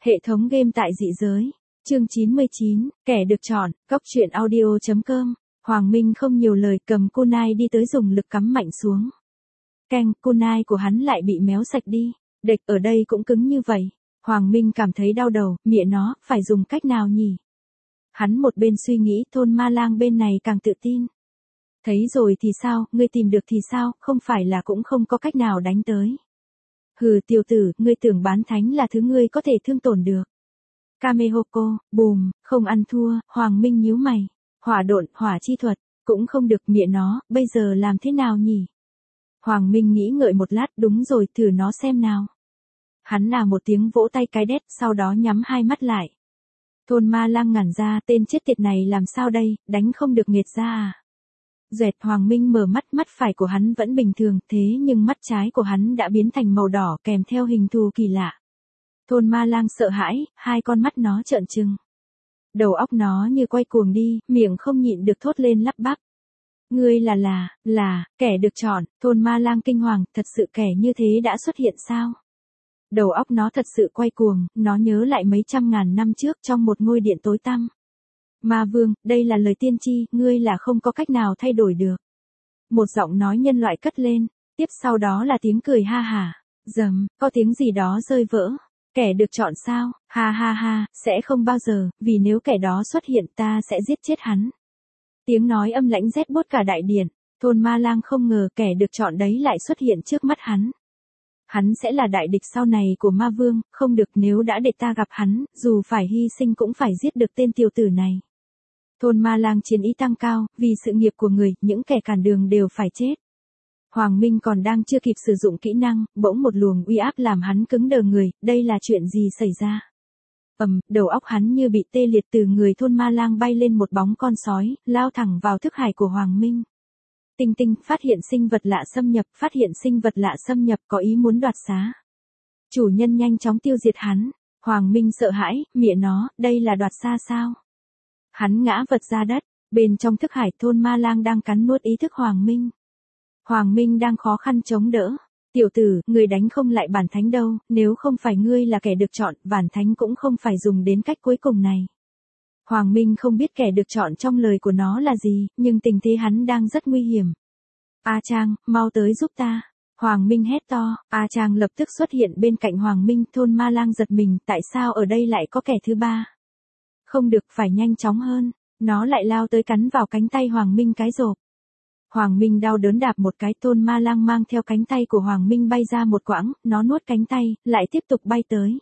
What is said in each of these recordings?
Hệ thống game tại dị giới. Chương 99, kẻ được chọn, Cóc truyện audio.com. Hoàng Minh không nhiều lời, cầm kunai đi tới dùng lực cắm mạnh xuống. Keng, kunai của hắn lại bị méo sạch đi. Địch ở đây cũng cứng như vậy. Hoàng Minh cảm thấy đau đầu, mẹ nó, phải dùng cách nào nhỉ? Hắn một bên suy nghĩ, thôn ma lang bên này càng tự tin. Thấy rồi thì sao, ngươi tìm được thì sao, không phải là cũng không có cách nào đánh tới. Hừ tiểu tử, ngươi tưởng bán thánh là thứ ngươi có thể thương tổn được. Kamehoko, bùm, không ăn thua, Hoàng Minh nhíu mày. Hỏa độn, hỏa chi thuật, cũng không được mẹ nó, bây giờ làm thế nào nhỉ? Hoàng Minh nghĩ ngợi một lát, đúng rồi, thử nó xem nào. Hắn là một tiếng vỗ tay cái đét, sau đó nhắm hai mắt lại. Thôn ma lang ngẩn ra, tên chết tiệt này làm sao đây, đánh không được nghiệt ra à? Duệt, Hoàng Minh mở mắt, mắt phải của hắn vẫn bình thường, thế nhưng mắt trái của hắn đã biến thành màu đỏ kèm theo hình thù kỳ lạ. Thôn ma lang sợ hãi, hai con mắt nó trợn trừng. Đầu óc nó như quay cuồng đi, miệng không nhịn được thốt lên lắp bắp. Ngươi là, kẻ được chọn, thôn ma lang kinh hoàng, thật sự kẻ như thế đã xuất hiện sao? Đầu óc nó thật sự quay cuồng, nó nhớ lại mấy trăm ngàn năm trước trong một ngôi điện tối tăm. Ma vương, đây là lời tiên tri, ngươi là không có cách nào thay đổi được. Một giọng nói nhân loại cất lên, tiếp sau đó là tiếng cười ha hả. Dầm, có tiếng gì đó rơi vỡ. Kẻ được chọn sao, ha ha ha, sẽ không bao giờ, vì nếu kẻ đó xuất hiện ta sẽ giết chết hắn. Tiếng nói âm lãnh rét buốt cả đại điện, thôn ma lang không ngờ kẻ được chọn đấy lại xuất hiện trước mắt hắn. Hắn sẽ là đại địch sau này của ma vương, không được, nếu đã để ta gặp hắn, dù phải hy sinh cũng phải giết được tên tiểu tử này. Thôn ma lang chiến ý tăng cao, vì sự nghiệp của người, những kẻ cản đường đều phải chết. Hoàng Minh còn đang chưa kịp sử dụng kỹ năng, bỗng một luồng uy áp làm hắn cứng đờ người, đây là chuyện gì xảy ra? Đầu óc hắn như bị tê liệt, từ người thôn ma lang bay lên một bóng con sói, lao thẳng vào thức hải của Hoàng Minh. Tinh tinh, phát hiện sinh vật lạ xâm nhập, phát hiện sinh vật lạ xâm nhập, có ý muốn đoạt xá. Chủ nhân nhanh chóng tiêu diệt hắn. Hoàng Minh sợ hãi, mẹ nó, đây là đoạt xá sao? Hắn ngã vật ra đất, bên trong thức hải thôn ma lang đang cắn nuốt ý thức Hoàng Minh. Hoàng Minh đang khó khăn chống đỡ. Tiểu tử, người đánh không lại bản thánh đâu, nếu không phải ngươi là kẻ được chọn, bản thánh cũng không phải dùng đến cách cuối cùng này. Hoàng Minh không biết kẻ được chọn trong lời của nó là gì, nhưng tình thế hắn đang rất nguy hiểm. A Trang, mau tới giúp ta. Hoàng Minh hét to, A Trang lập tức xuất hiện bên cạnh Hoàng Minh, thôn ma lang giật mình, tại sao ở đây lại có kẻ thứ ba? Không được, phải nhanh chóng hơn, nó lại lao tới cắn vào cánh tay Hoàng Minh cái rộp. Hoàng Minh đau đớn đạp một cái, thôn ma lang mang theo cánh tay của Hoàng Minh bay ra một quãng, nó nuốt cánh tay, lại tiếp tục bay tới.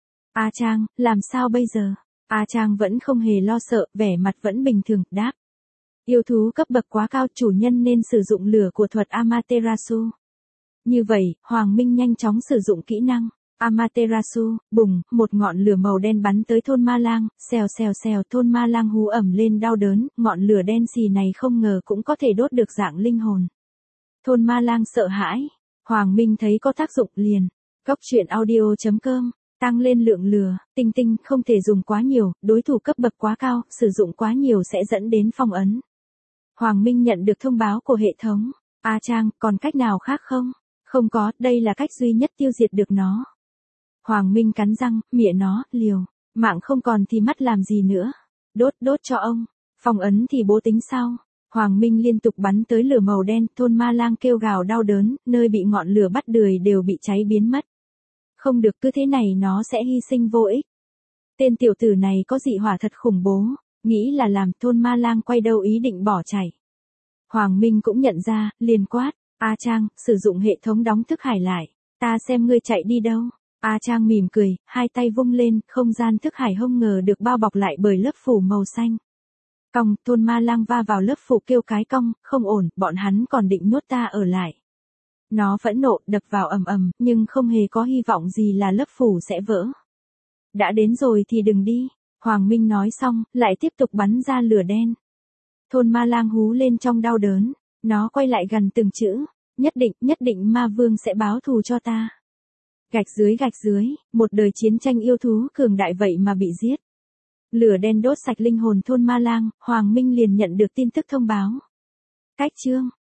A Trang, làm sao bây giờ? A Trang vẫn không hề lo sợ, vẻ mặt vẫn bình thường, đáp. Yêu thú cấp bậc quá cao, chủ nhân nên sử dụng lửa của thuật Amaterasu. Như vậy, Hoàng Minh nhanh chóng sử dụng kỹ năng Amaterasu, bùng, một ngọn lửa màu đen bắn tới thôn ma lang, xèo xèo xèo, thôn ma lang hú ẩm lên đau đớn, ngọn lửa đen xì này không ngờ cũng có thể đốt được dạng linh hồn. Thôn ma lang sợ hãi, Hoàng Minh thấy có tác dụng liền. Cóc truyện audio.com, tăng lên lượng lửa, tinh tinh, không thể dùng quá nhiều, đối thủ cấp bậc quá cao, sử dụng quá nhiều sẽ dẫn đến phong ấn. Hoàng Minh nhận được thông báo của hệ thống. A Trang, còn cách nào khác không? Không có, đây là cách duy nhất tiêu diệt được nó. Hoàng Minh cắn răng, mẹ nó, liều, mạng không còn thì mắt làm gì nữa. Đốt cho ông, phong ấn thì bố tính sao? Hoàng Minh liên tục bắn tới lửa màu đen, thôn ma lang kêu gào đau đớn, nơi bị ngọn lửa bắt đười đều bị cháy biến mất. Không được, cứ thế này nó sẽ hy sinh vô ích. Tên tiểu tử này có dị hỏa thật khủng bố, nghĩ là làm, thôn ma lang quay đầu ý định bỏ chạy. Hoàng Minh cũng nhận ra, liền quát, A Trang, sử dụng hệ thống đóng thức hải lại, ta xem ngươi chạy đi đâu. A Trang mỉm cười, hai tay vung lên, không gian thức hải không ngờ được bao bọc lại bởi lớp phủ màu xanh. Cong, thôn ma lang va vào lớp phủ kêu cái cong, không ổn, bọn hắn còn định nuốt ta ở lại. Nó phẫn nộ, đập vào ầm, nhưng không hề có hy vọng gì là lớp phủ sẽ vỡ. Đã đến rồi thì đừng đi, Hoàng Minh nói xong, lại tiếp tục bắn ra lửa đen. Thôn ma lang hú lên trong đau đớn, nó quay lại gần từng chữ, nhất định ma vương sẽ báo thù cho ta. Gạch dưới, một đời chiến tranh yêu thú cường đại vậy mà bị giết. Lửa đen đốt sạch linh hồn thôn ma lang, Hoàng Minh liền nhận được tin tức thông báo. Cách chương